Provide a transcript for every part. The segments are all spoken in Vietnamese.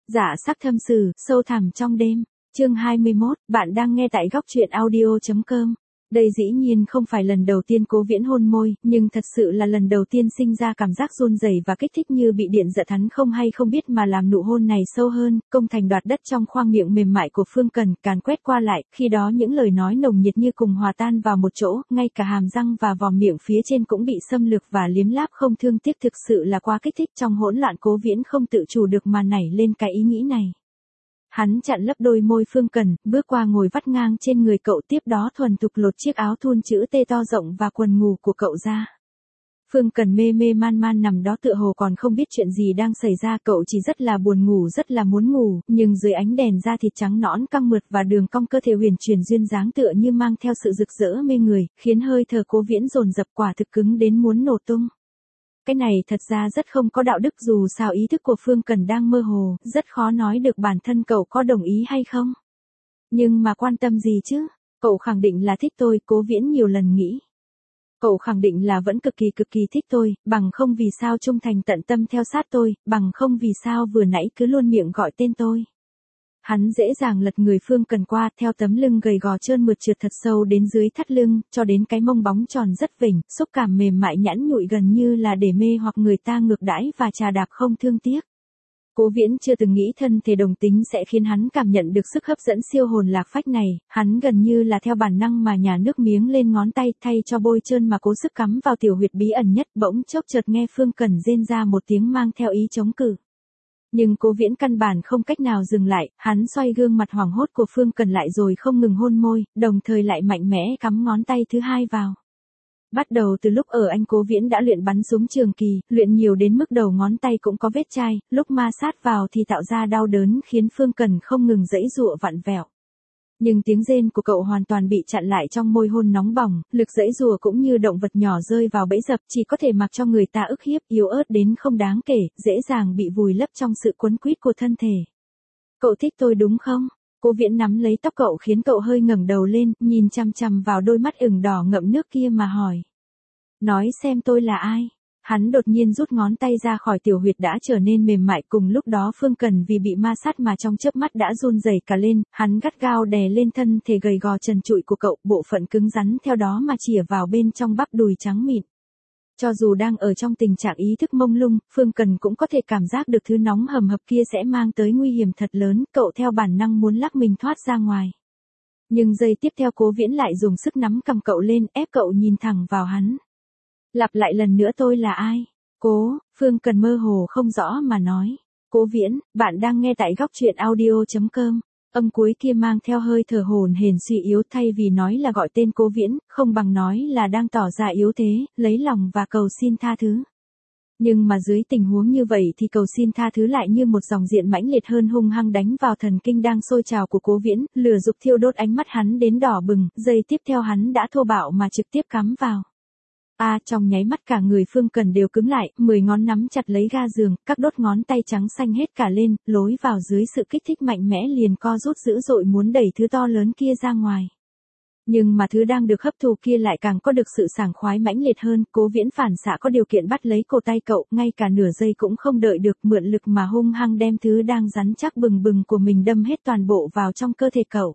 Dạ sắc thâm sử, sâu thẳm trong đêm. Chương 21, bạn đang nghe tại góc truyện audio.com. Đây dĩ nhiên không phải lần đầu tiên Cố Viễn hôn môi, nhưng thật sự là lần đầu tiên sinh ra cảm giác run rẩy và kích thích như bị điện giật hắn không hay không biết mà làm nụ hôn này sâu hơn, công thành đoạt đất trong khoang miệng mềm mại của Phương Cần, càn quét qua lại, khi đó những lời nói nồng nhiệt như cùng hòa tan vào một chỗ, ngay cả hàm răng và vòm miệng phía trên cũng bị xâm lược và liếm láp không thương tiếc, thực sự là quá kích thích. Trong hỗn loạn Cố Viễn không tự chủ được mà nảy lên cái ý nghĩ này. Hắn chặn lấp đôi môi Phương Cần, bước qua ngồi vắt ngang trên người cậu, tiếp đó thuần thục lột chiếc áo thun chữ T to rộng và quần ngủ của cậu ra. Phương Cần mê mê man man nằm đó tựa hồ còn không biết chuyện gì đang xảy ra, cậu chỉ rất là buồn ngủ, rất là muốn ngủ, nhưng dưới ánh đèn da thịt trắng nõn căng mượt và đường cong cơ thể huyền chuyển duyên dáng tựa như mang theo sự rực rỡ mê người, khiến hơi thở Cố Viễn dồn dập, quả thực cứng đến muốn nổ tung. Cái này thật ra rất không có đạo đức, dù sao ý thức của Phương Cần đang mơ hồ, rất khó nói được bản thân cậu có đồng ý hay không. Nhưng mà quan tâm gì chứ, cậu khẳng định là thích tôi, Cố Viễn nhiều lần nghĩ. Cậu khẳng định là vẫn cực kỳ thích tôi, bằng không vì sao trung thành tận tâm theo sát tôi, bằng không vì sao vừa nãy cứ luôn miệng gọi tên tôi. Hắn dễ dàng lật người Phương Cần qua, theo tấm lưng gầy gò trơn mượt trượt thật sâu đến dưới thắt lưng, cho đến cái mông bóng tròn rất vểnh, xúc cảm mềm mại nhẵn nhụi gần như là để mê hoặc người ta ngược đãi và trà đạp không thương tiếc. Cố Viễn chưa từng nghĩ thân thể đồng tính sẽ khiến hắn cảm nhận được sức hấp dẫn siêu hồn lạc phách này, hắn gần như là theo bản năng mà nhả nước miếng lên ngón tay, thay cho bôi trơn mà cố sức cắm vào tiểu huyệt bí ẩn nhất. Bỗng chốc chợt nghe Phương Cần rên ra một tiếng mang theo ý chống cự. Nhưng Cố Viễn căn bản không cách nào dừng lại, hắn xoay gương mặt hoảng hốt của Phương Cần lại rồi không ngừng hôn môi, đồng thời lại mạnh mẽ cắm ngón tay thứ hai vào. Bắt đầu từ lúc ở Anh, Cố Viễn đã luyện bắn súng trường kỳ, luyện nhiều đến mức đầu ngón tay cũng có vết chai, lúc ma sát vào thì tạo ra đau đớn khiến Phương Cần không ngừng giãy giụa vặn vẹo. Nhưng tiếng rên của cậu hoàn toàn bị chặn lại trong môi hôn nóng bỏng, lực giãy giụa cũng như động vật nhỏ rơi vào bẫy dập, chỉ có thể mặc cho người ta ức hiếp, yếu ớt đến không đáng kể, dễ dàng bị vùi lấp trong sự quấn quýt của thân thể. Cậu thích tôi đúng không? Cố Viễn nắm lấy tóc cậu khiến cậu hơi ngẩng đầu lên, nhìn chằm chằm vào đôi mắt ửng đỏ ngậm nước kia mà hỏi. Nói xem tôi là ai? Hắn đột nhiên rút ngón tay ra khỏi tiểu huyệt đã trở nên mềm mại, cùng lúc đó Phương Cần vì bị ma sát mà trong chớp mắt đã run rẩy cả lên, hắn gắt gao đè lên thân thể gầy gò trần trụi của cậu, bộ phận cứng rắn theo đó mà chìa vào bên trong bắp đùi trắng mịn. Cho dù đang ở trong tình trạng ý thức mông lung, Phương Cần cũng có thể cảm giác được thứ nóng hầm hập kia sẽ mang tới nguy hiểm thật lớn, cậu theo bản năng muốn lắc mình thoát ra ngoài. Nhưng giây tiếp theo Cố Viễn lại dùng sức nắm cầm cậu lên, ép cậu nhìn thẳng vào hắn. Lặp lại lần nữa tôi là ai? Phương Cần mơ hồ không rõ mà nói. Cố Viễn, bạn đang nghe tại góc truyện audio.com. Âm cuối kia mang theo hơi thở hổn hển suy yếu, thay vì nói là gọi tên Cố Viễn, không bằng nói là đang tỏ ra yếu thế, lấy lòng và cầu xin tha thứ. Nhưng mà dưới tình huống như vậy thì cầu xin tha thứ lại như một dòng điện mãnh liệt hơn hung hăng đánh vào thần kinh đang sôi trào của Cố Viễn, lửa dục thiêu đốt ánh mắt hắn đến đỏ bừng, giây tiếp theo hắn đã thô bạo mà trực tiếp cắm vào. Trong nháy mắt cả người Phương Cần đều cứng lại, 10 ngón nắm chặt lấy ga giường, các đốt ngón tay trắng xanh hết cả lên, lối vào dưới sự kích thích mạnh mẽ liền co rút dữ dội muốn đẩy thứ to lớn kia ra ngoài. Nhưng mà thứ đang được hấp thụ kia lại càng có được sự sảng khoái mãnh liệt hơn, Cố Viễn phản xạ có điều kiện bắt lấy cổ tay cậu, ngay cả nửa giây cũng không đợi được, mượn lực mà hung hăng đem thứ đang rắn chắc bừng bừng của mình đâm hết toàn bộ vào trong cơ thể cậu.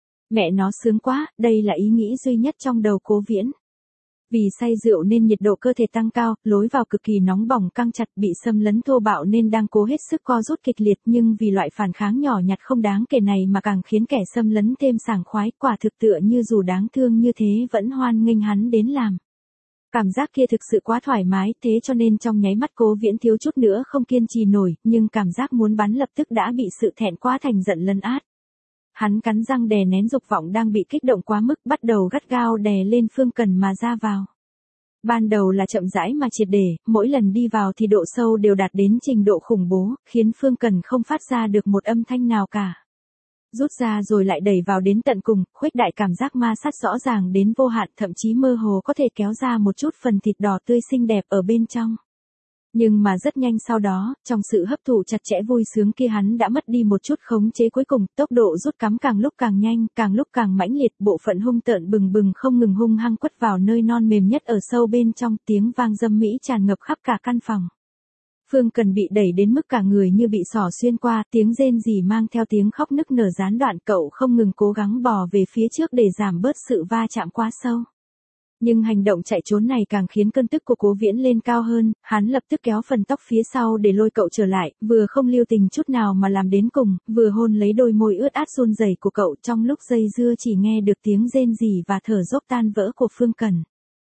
Mẹ nó sướng quá, đây là ý nghĩ duy nhất trong đầu Cố Viễn. Vì say rượu nên nhiệt độ cơ thể tăng cao, lối vào cực kỳ nóng bỏng căng chặt, bị xâm lấn thô bạo nên đang cố hết sức co rút kịch liệt, nhưng vì loại phản kháng nhỏ nhặt không đáng kể này mà càng khiến kẻ xâm lấn thêm sảng khoái, quả thực tựa như dù đáng thương như thế vẫn hoan nghênh hắn đến làm. Cảm giác kia thực sự quá thoải mái, thế cho nên trong nháy mắt Cố Viễn thiếu chút nữa không kiên trì nổi, nhưng cảm giác muốn bắn lập tức đã bị sự thẹn quá thành giận lấn át. Hắn cắn răng đè nén dục vọng đang bị kích động quá mức, bắt đầu gắt gao đè lên Phương Cần mà ra vào. Ban đầu là chậm rãi mà triệt để, mỗi lần đi vào thì độ sâu đều đạt đến trình độ khủng bố, khiến Phương Cần không phát ra được một âm thanh nào cả. Rút ra rồi lại đẩy vào đến tận cùng, khuếch đại cảm giác ma sát rõ ràng đến vô hạn, thậm chí mơ hồ có thể kéo ra một chút phần thịt đỏ tươi xinh đẹp ở bên trong. Nhưng mà rất nhanh sau đó, trong sự hấp thụ chặt chẽ vui sướng kia hắn đã mất đi một chút khống chế, cuối cùng tốc độ rút cắm càng lúc càng nhanh, càng lúc càng mãnh liệt, bộ phận hung tợn bừng bừng không ngừng hung hăng quất vào nơi non mềm nhất ở sâu bên trong, tiếng vang dâm mỹ tràn ngập khắp cả căn phòng. Phương Cần bị đẩy đến mức cả người như bị xỏ xuyên qua, tiếng rên rỉ mang theo tiếng khóc nức nở gián đoạn, cậu không ngừng cố gắng bò về phía trước để giảm bớt sự va chạm quá sâu. Nhưng hành động chạy trốn này càng khiến cơn tức của Cố Viễn lên cao hơn, hắn lập tức kéo phần tóc phía sau để lôi cậu trở lại, vừa không lưu tình chút nào mà làm đến cùng, vừa hôn lấy đôi môi ướt át run rẩy của cậu, trong lúc dây dưa chỉ nghe được tiếng rên rỉ và thở dốc tan vỡ của Phương Cần.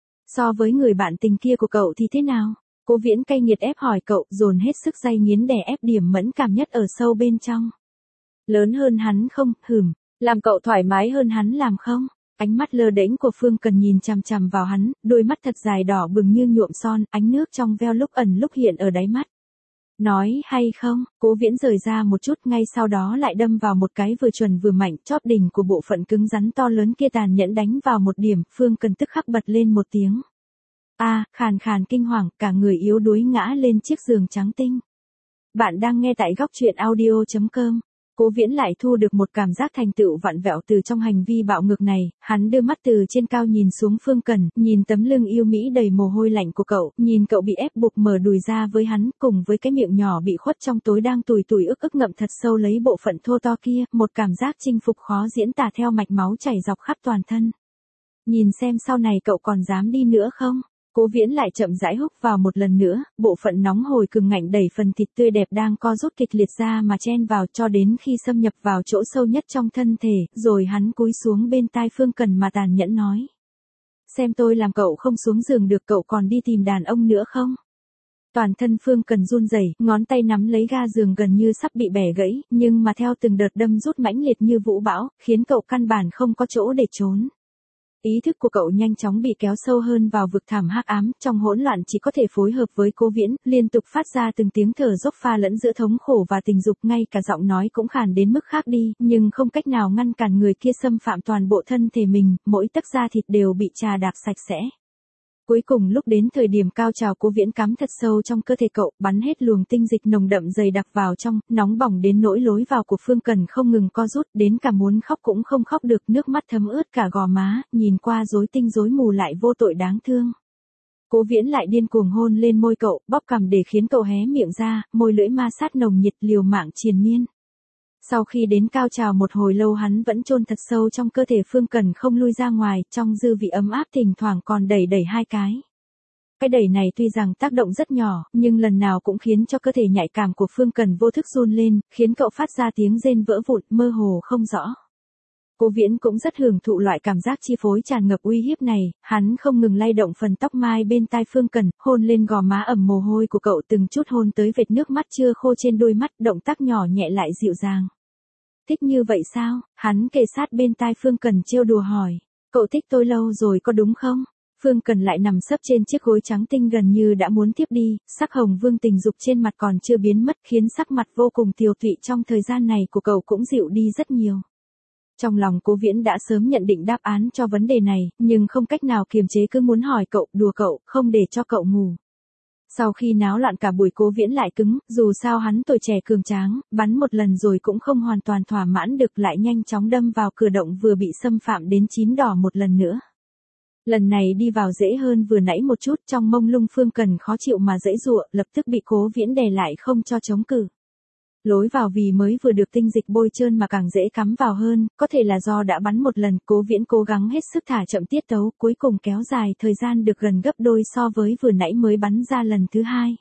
So với người bạn tình kia của cậu thì thế nào? Cố Viễn cay nghiệt ép hỏi cậu, dồn hết sức day nghiến đè ép điểm mẫn cảm nhất ở sâu bên trong. Lớn hơn hắn không, làm cậu thoải mái hơn hắn làm không? Ánh mắt lơ đễnh của Phương Cần nhìn chằm chằm vào hắn, đôi mắt thật dài đỏ bừng như nhuộm son, ánh nước trong veo lúc ẩn lúc hiện ở đáy mắt. Nói hay không? Cố Viễn rời ra một chút, ngay sau đó lại đâm vào một cái vừa chuẩn vừa mạnh, chóp đỉnh của bộ phận cứng rắn to lớn kia tàn nhẫn đánh vào một điểm, Phương Cần tức khắc bật lên một tiếng. Khàn khàn kinh hoàng, cả người yếu đuối ngã lên chiếc giường trắng tinh. Bạn đang nghe tại góc truyện audio.com. Cố Viễn lại thu được một cảm giác thành tựu vặn vẹo từ trong hành vi bạo ngược này, hắn đưa mắt từ trên cao nhìn xuống Phương Cần, nhìn tấm lưng yêu mỹ đầy mồ hôi lạnh của cậu, nhìn cậu bị ép buộc mở đùi ra với hắn, cùng với cái miệng nhỏ bị khuất trong tối đang tủi tủi ức ức ngậm thật sâu lấy bộ phận thô to kia, một cảm giác chinh phục khó diễn tả theo mạch máu chảy dọc khắp toàn thân. Nhìn xem sau này cậu còn dám đi nữa không? Cố Viễn lại chậm rãi húc vào một lần nữa, bộ phận nóng hổi cường ngạnh đẩy phần thịt tươi đẹp đang co rút kịch liệt ra mà chen vào cho đến khi xâm nhập vào chỗ sâu nhất trong thân thể, rồi hắn cúi xuống bên tai Phương Cần mà tàn nhẫn nói. Xem tôi làm cậu không xuống giường được, cậu còn đi tìm đàn ông nữa không? Toàn thân Phương Cần run rẩy, ngón tay nắm lấy ga giường gần như sắp bị bẻ gãy, nhưng mà theo từng đợt đâm rút mãnh liệt như vũ bão, khiến cậu căn bản không có chỗ để trốn. Ý thức của cậu nhanh chóng bị kéo sâu hơn vào vực thẳm hắc ám, trong hỗn loạn chỉ có thể phối hợp với Cố Viễn, liên tục phát ra từng tiếng thở dốc pha lẫn giữa thống khổ và tình dục, ngay cả giọng nói cũng khàn đến mức khác đi, nhưng không cách nào ngăn cản người kia xâm phạm toàn bộ thân thể mình, mỗi tấc da thịt đều bị chà đạp sạch sẽ. Cuối cùng lúc đến thời điểm cao trào, Cố Viễn cắm thật sâu trong cơ thể cậu, bắn hết luồng tinh dịch nồng đậm dày đặc vào trong, nóng bỏng đến nỗi lối vào của Phương Cần không ngừng co rút, đến cả muốn khóc cũng không khóc được, nước mắt thấm ướt cả gò má, nhìn qua rối tinh rối mù lại vô tội đáng thương. Cố Viễn lại điên cuồng hôn lên môi cậu, bóp cằm để khiến cậu hé miệng ra, môi lưỡi ma sát nồng nhiệt liều mạng triền miên. Sau khi đến cao trào một hồi lâu hắn vẫn chôn thật sâu trong cơ thể Phương Cần không lui ra ngoài, trong dư vị ấm áp thỉnh thoảng còn đẩy hai cái. Cái đẩy này tuy rằng tác động rất nhỏ, nhưng lần nào cũng khiến cho cơ thể nhạy cảm của Phương Cần vô thức run lên, khiến cậu phát ra tiếng rên vỡ vụn, mơ hồ không rõ. Cố Viễn cũng rất hưởng thụ loại cảm giác chi phối tràn ngập uy hiếp này, hắn không ngừng lay động phần tóc mai bên tai Phương Cần, hôn lên gò má ẩm mồ hôi của cậu, từng chút hôn tới vệt nước mắt chưa khô trên đôi mắt, động tác nhỏ nhẹ lại dịu dàng. Thích như vậy sao? Hắn kề sát bên tai Phương Cần trêu đùa hỏi. Cậu thích tôi lâu rồi có đúng không? Phương Cần lại nằm sấp trên chiếc gối trắng tinh gần như đã muốn tiếp đi, sắc hồng vương tình dục trên mặt còn chưa biến mất, khiến sắc mặt vô cùng tiều tụy trong thời gian này của cậu cũng dịu đi rất nhiều. Trong lòng Cố Viễn đã sớm nhận định đáp án cho vấn đề này, nhưng không cách nào kiềm chế cứ muốn hỏi cậu, đùa cậu, không để cho cậu ngủ. Sau khi náo loạn cả buổi, Cố Viễn lại cứng, dù sao hắn tuổi trẻ cường tráng, bắn một lần rồi cũng không hoàn toàn thỏa mãn được, lại nhanh chóng đâm vào cửa động vừa bị xâm phạm đến chín đỏ một lần nữa. Lần này đi vào dễ hơn vừa nãy một chút, trong mông lung Phương Cần khó chịu mà giãy giụa, lập tức bị Cố Viễn đè lại không cho chống cự. Lối vào vì mới vừa được tinh dịch bôi trơn mà càng dễ cắm vào hơn, có thể là do đã bắn một lần, Cố Viễn cố gắng hết sức thả chậm tiết tấu, cuối cùng kéo dài thời gian được gần gấp đôi so với vừa nãy mới bắn ra lần thứ hai.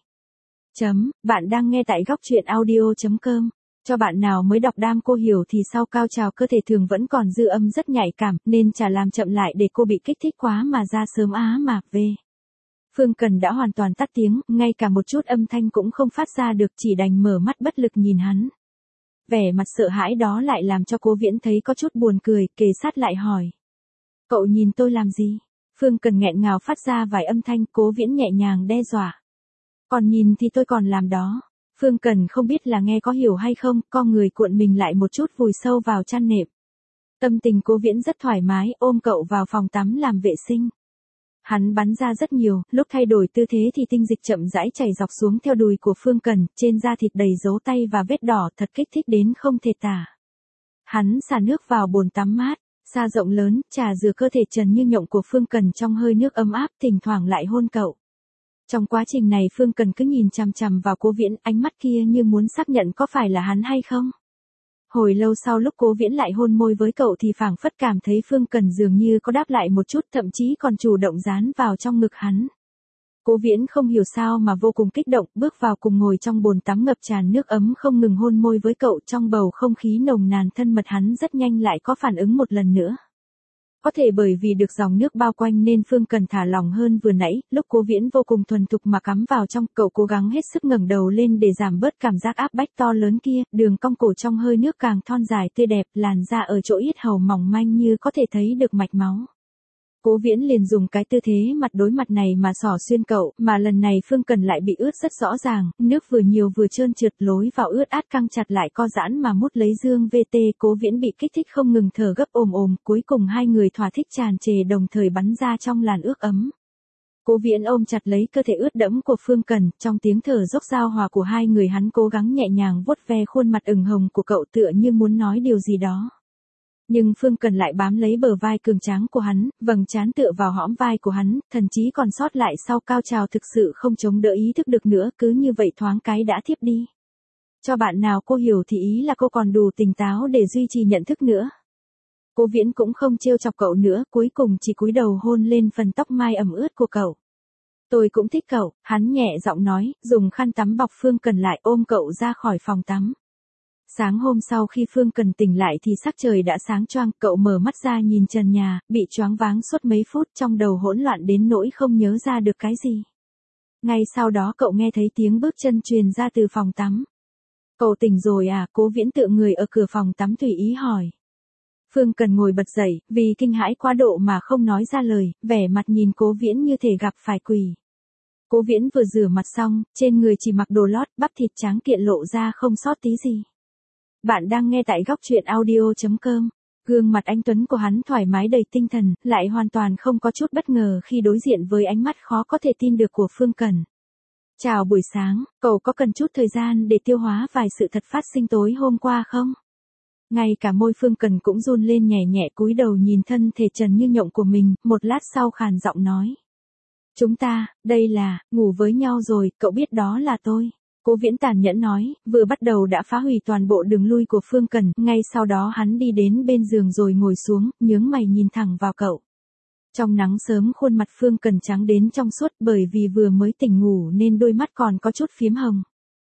Bạn đang nghe tại góc truyện audio.com. Cho bạn nào mới đọc Đam Cô Hiểu thì sau cao trào cơ thể thường vẫn còn dư âm rất nhạy cảm, nên chả làm chậm lại để cô bị kích thích quá mà ra sớm Phương Cần đã hoàn toàn tắt tiếng, ngay cả một chút âm thanh cũng không phát ra được, chỉ đành mở mắt bất lực nhìn hắn. Vẻ mặt sợ hãi đó lại làm cho Cố Viễn thấy có chút buồn cười, kề sát lại hỏi. Cậu nhìn tôi làm gì? Phương Cần nghẹn ngào phát ra vài âm thanh, Cố Viễn nhẹ nhàng đe dọa. Còn nhìn thì tôi còn làm đó. Phương Cần không biết là nghe có hiểu hay không, con người cuộn mình lại một chút vùi sâu vào chăn nệm. Tâm tình Cố Viễn rất thoải mái, ôm cậu vào phòng tắm làm vệ sinh. Hắn bắn ra rất nhiều, lúc thay đổi tư thế thì tinh dịch chậm rãi chảy dọc xuống theo đùi của Phương Cần, trên da thịt đầy dấu tay và vết đỏ, thật kích thích đến không thể tả. Hắn xả nước vào bồn tắm mát, xa rộng lớn, chà rửa cơ thể trần như nhộng của Phương Cần trong hơi nước ấm áp, thỉnh thoảng lại hôn cậu. Trong quá trình này Phương Cần cứ nhìn chằm chằm vào Cố Viễn, ánh mắt kia như muốn xác nhận có phải là hắn hay không. Hồi lâu sau lúc Cố Viễn lại hôn môi với cậu thì phảng phất cảm thấy Phương Cần dường như có đáp lại một chút, thậm chí còn chủ động dán vào trong ngực hắn. Cố Viễn không hiểu sao mà vô cùng kích động, bước vào cùng ngồi trong bồn tắm ngập tràn nước ấm không ngừng hôn môi với cậu, trong bầu không khí nồng nàn thân mật hắn rất nhanh lại có phản ứng một lần nữa. Có thể bởi vì được dòng nước bao quanh nên Phương Cần thả lỏng hơn vừa nãy, lúc Cố Viễn vô cùng thuần thục mà cắm vào trong, cậu cố gắng hết sức ngẩng đầu lên để giảm bớt cảm giác áp bách to lớn kia, đường cong cổ trong hơi nước càng thon dài tươi đẹp, làn da ở chỗ yết hầu mỏng manh như có thể thấy được mạch máu. Cố Viễn liền dùng cái tư thế mặt đối mặt này mà xỏ xuyên cậu, mà lần này Phương Cần lại bị ướt rất rõ ràng, nước vừa nhiều vừa trơn trượt, lối vào ướt át căng chặt lại co giãn mà mút lấy dương VT. Cố Viễn bị kích thích không ngừng thở gấp ồm ồm, cuối cùng hai người thỏa thích tràn trề đồng thời bắn ra trong làn ướt ấm. Cố Viễn ôm chặt lấy cơ thể ướt đẫm của Phương Cần, trong tiếng thở dốc giao hòa của hai người hắn cố gắng nhẹ nhàng vuốt ve khuôn mặt ửng hồng của cậu tựa như muốn nói điều gì đó. Nhưng Phương Cần lại bám lấy bờ vai cường tráng của hắn, vầng trán tựa vào hõm vai của hắn, thần trí còn sót lại sau cao trào thực sự không chống đỡ ý thức được nữa, cứ như vậy thoáng cái đã thiếp đi. Cho bạn nào cô hiểu thì ý là cô còn đủ tỉnh táo để duy trì nhận thức nữa. Cố Viễn cũng không trêu chọc cậu nữa, cuối cùng chỉ cúi đầu hôn lên phần tóc mai ẩm ướt của cậu. Tôi cũng thích cậu, hắn nhẹ giọng nói, dùng khăn tắm bọc Phương Cần lại ôm cậu ra khỏi phòng tắm. Sáng hôm sau khi Phương Cần tỉnh lại thì sắc trời đã sáng choang, cậu mở mắt ra nhìn trần nhà, bị choáng váng suốt mấy phút, trong đầu hỗn loạn đến nỗi không nhớ ra được cái gì. Ngay sau đó cậu nghe thấy tiếng bước chân truyền ra từ phòng tắm. Cậu tỉnh rồi à? Cố Viễn tựa người ở cửa phòng tắm tùy ý hỏi. Phương Cần ngồi bật dậy, vì kinh hãi quá độ mà không nói ra lời, vẻ mặt nhìn Cố Viễn như thể gặp phải quỷ. Cố Viễn vừa rửa mặt xong, trên người chỉ mặc đồ lót, bắp thịt trắng kiện lộ ra không sót tí gì. Bạn đang nghe tại góc truyện audio.com. Gương mặt anh tuấn của hắn thoải mái đầy tinh thần, lại hoàn toàn không có chút bất ngờ khi đối diện với ánh mắt khó có thể tin được của Phương Cần. Chào buổi sáng, cậu có cần chút thời gian để tiêu hóa vài sự thật phát sinh tối hôm qua không? Ngay cả môi Phương Cần cũng run lên nhẹ nhẹ, cúi đầu nhìn thân thể trần như nhộng của mình, một lát sau khàn giọng nói. Chúng ta, đây là, ngủ với nhau rồi, cậu biết đó là tôi. Cố Viễn tàn nhẫn nói, vừa bắt đầu đã phá hủy toàn bộ đường lui của Phương Cần, ngay sau đó hắn đi đến bên giường rồi ngồi xuống, nhướng mày nhìn thẳng vào cậu. Trong nắng sớm khuôn mặt Phương Cần trắng đến trong suốt, bởi vì vừa mới tỉnh ngủ nên đôi mắt còn có chút phiếm hồng.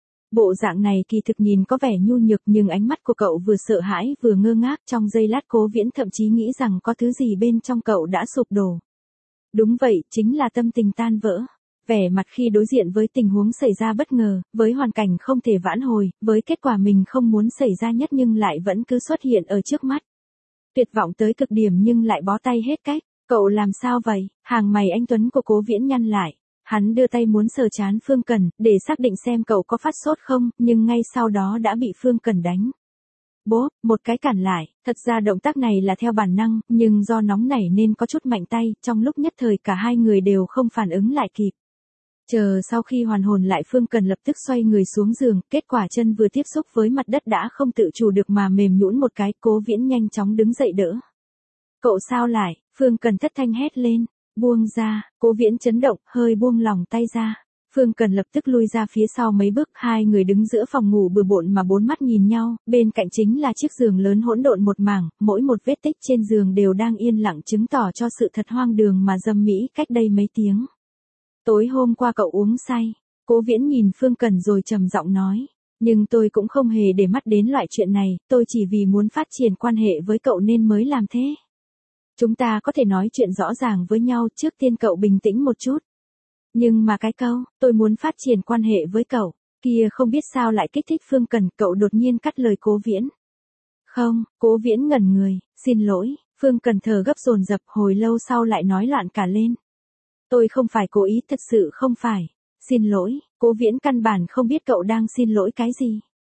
Bộ dạng này kỳ thực nhìn có vẻ nhu nhược nhưng ánh mắt của cậu vừa sợ hãi vừa ngơ ngác, trong giây lát Cố Viễn thậm chí nghĩ rằng có thứ gì bên trong cậu đã sụp đổ. Đúng vậy, chính là tâm tình tan vỡ. Vẻ mặt khi đối diện với tình huống xảy ra bất ngờ, với hoàn cảnh không thể vãn hồi, với kết quả mình không muốn xảy ra nhất nhưng lại vẫn cứ xuất hiện ở trước mắt. Tuyệt vọng tới cực điểm nhưng lại bó tay hết cách. Cậu làm sao vậy? Hàng mày anh tuấn của Cố Viễn nhăn lại. Hắn đưa tay muốn sờ trán Phương Cần, để xác định xem cậu có phát sốt không, nhưng ngay sau đó đã bị Phương Cần đánh. Bố, một cái cản lại, thật ra động tác này là theo bản năng, nhưng do nóng nảy nên có chút mạnh tay, trong lúc nhất thời cả hai người đều không phản ứng lại kịp. Chờ sau khi hoàn hồn lại Phương Cần lập tức xoay người xuống giường, kết quả chân vừa tiếp xúc với mặt đất đã không tự chủ được mà mềm nhũn một cái, Cố Viễn nhanh chóng đứng dậy đỡ. Cậu sao lại? Phương Cần thất thanh hét lên, buông ra, Cố Viễn chấn động, hơi buông lỏng tay ra. Phương Cần lập tức lui ra phía sau mấy bước, hai người đứng giữa phòng ngủ bừa bộn mà bốn mắt nhìn nhau, bên cạnh chính là chiếc giường lớn hỗn độn một mảng, mỗi một vết tích trên giường đều đang yên lặng chứng tỏ cho sự thật hoang đường mà dâm mỹ cách đây mấy tiếng. Tối hôm qua cậu uống say. Cố Viễn nhìn Phương Cần rồi trầm giọng nói. Nhưng tôi cũng không hề để mắt đến loại chuyện này, tôi chỉ vì muốn phát triển quan hệ với cậu nên mới làm thế. Chúng ta có thể nói chuyện rõ ràng với nhau, trước tiên cậu bình tĩnh một chút. Nhưng mà cái câu, tôi muốn phát triển quan hệ với cậu, kia không biết sao lại kích thích Phương Cần, cậu đột nhiên cắt lời Cố Viễn. Không, Cố Viễn ngẩn người, xin lỗi, Phương Cần thở gấp dồn dập, hồi lâu sau lại nói loạn cả lên. Tôi không phải cố ý, thật sự không phải. Xin lỗi, Cố Viễn căn bản không biết cậu đang xin lỗi cái gì.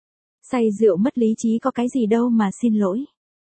Say rượu mất lý trí có cái gì đâu mà xin lỗi.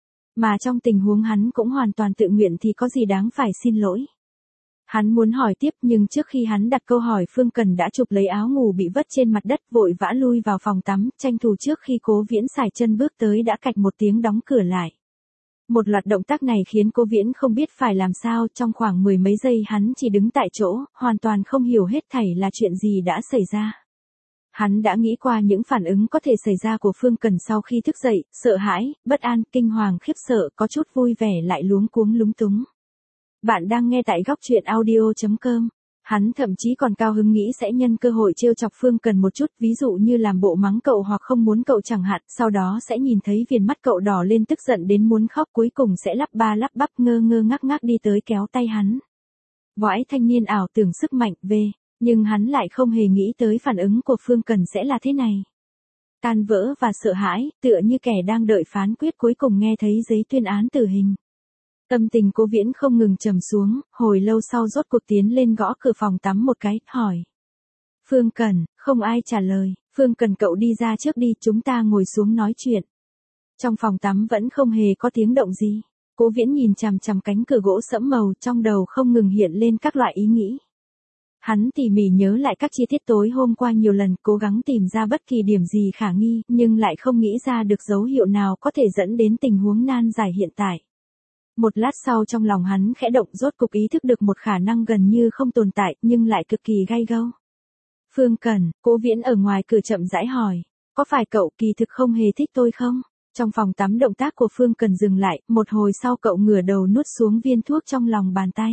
Mà trong tình huống hắn cũng hoàn toàn tự nguyện thì có gì đáng phải xin lỗi. Hắn muốn hỏi tiếp nhưng trước khi hắn đặt câu hỏi Phương Cần đã chụp lấy áo ngủ bị vất trên mặt đất vội vã lui vào phòng tắm, tranh thủ trước khi Cố Viễn sải chân bước tới đã cạch một tiếng đóng cửa lại. Một loạt động tác này khiến Cố Viễn không biết phải làm sao, trong khoảng mười mấy giây hắn chỉ đứng tại chỗ, hoàn toàn không hiểu hết thảy là chuyện gì đã xảy ra. Hắn đã nghĩ qua những phản ứng có thể xảy ra của Phương Cần sau khi thức dậy, sợ hãi, bất an, kinh hoàng, khiếp sợ, có chút vui vẻ lại luống cuống lúng túng. Bạn đang nghe tại góc truyện audio.com. Hắn thậm chí còn cao hứng nghĩ sẽ nhân cơ hội trêu chọc Phương Cần một chút, ví dụ như làm bộ mắng cậu hoặc không muốn cậu chẳng hạn, sau đó sẽ nhìn thấy viền mắt cậu đỏ lên tức giận đến muốn khóc, cuối cùng sẽ lắp ba lắp bắp ngơ ngơ ngác ngác đi tới kéo tay hắn. Vãi thanh niên ảo tưởng sức mạnh về, nhưng hắn lại không hề nghĩ tới phản ứng của Phương Cần sẽ là thế này. Tan vỡ và sợ hãi, tựa như kẻ đang đợi phán quyết cuối cùng nghe thấy giấy tuyên án tử hình. Tâm tình Cố Viễn không ngừng trầm xuống, hồi lâu sau rốt cuộc tiến lên gõ cửa phòng tắm một cái, hỏi. Phương Cần, không ai trả lời, Phương Cần cậu đi ra trước đi, chúng ta ngồi xuống nói chuyện. Trong phòng tắm vẫn không hề có tiếng động gì. Cố Viễn nhìn chằm chằm cánh cửa gỗ sẫm màu, trong đầu không ngừng hiện lên các loại ý nghĩ. Hắn tỉ mỉ nhớ lại các chi tiết tối hôm qua nhiều lần, cố gắng tìm ra bất kỳ điểm gì khả nghi, nhưng lại không nghĩ ra được dấu hiệu nào có thể dẫn đến tình huống nan giải hiện tại. Một lát sau trong lòng hắn khẽ động, rốt cục ý thức được một khả năng gần như không tồn tại, nhưng lại cực kỳ gay gâu. Phương Cần, Cố Viễn ở ngoài cửa chậm rãi hỏi, có phải cậu kỳ thực không hề thích tôi không? Trong phòng tắm động tác của Phương Cần dừng lại, một hồi sau cậu ngửa đầu nuốt xuống viên thuốc trong lòng bàn tay.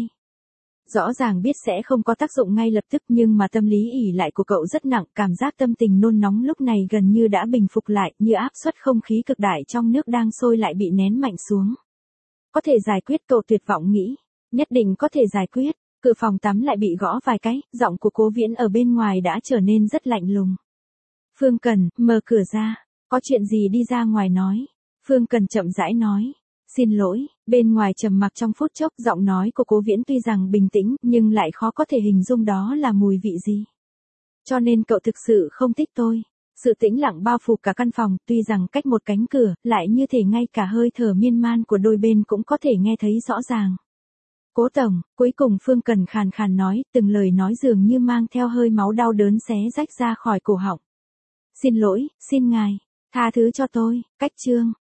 Rõ ràng biết sẽ không có tác dụng ngay lập tức, nhưng mà tâm lý ỷ lại của cậu rất nặng, cảm giác tâm tình nôn nóng lúc này gần như đã bình phục lại, như áp suất không khí cực đại trong nước đang sôi lại bị nén mạnh xuống. Có thể giải quyết, cậu tuyệt vọng nghĩ, nhất định có thể giải quyết. Cửa phòng tắm lại bị gõ vài cái, giọng của Cố Viễn ở bên ngoài đã trở nên rất lạnh lùng. Phương Cần, mở cửa ra, có chuyện gì đi ra ngoài nói. Phương Cần chậm rãi nói. Xin lỗi, bên ngoài trầm mặc trong phút chốc, giọng nói của Cố Viễn tuy rằng bình tĩnh, nhưng lại khó có thể hình dung đó là mùi vị gì. Cho nên cậu thực sự không thích tôi. Sự tĩnh lặng bao phủ cả căn phòng, tuy rằng cách một cánh cửa, lại như thể ngay cả hơi thở miên man của đôi bên cũng có thể nghe thấy rõ ràng. Cố tổng, cuối cùng Phương Cần khàn khàn nói, từng lời nói dường như mang theo hơi máu đau đớn xé rách ra khỏi cổ họng. Xin lỗi, xin ngài, tha thứ cho tôi, cách chương.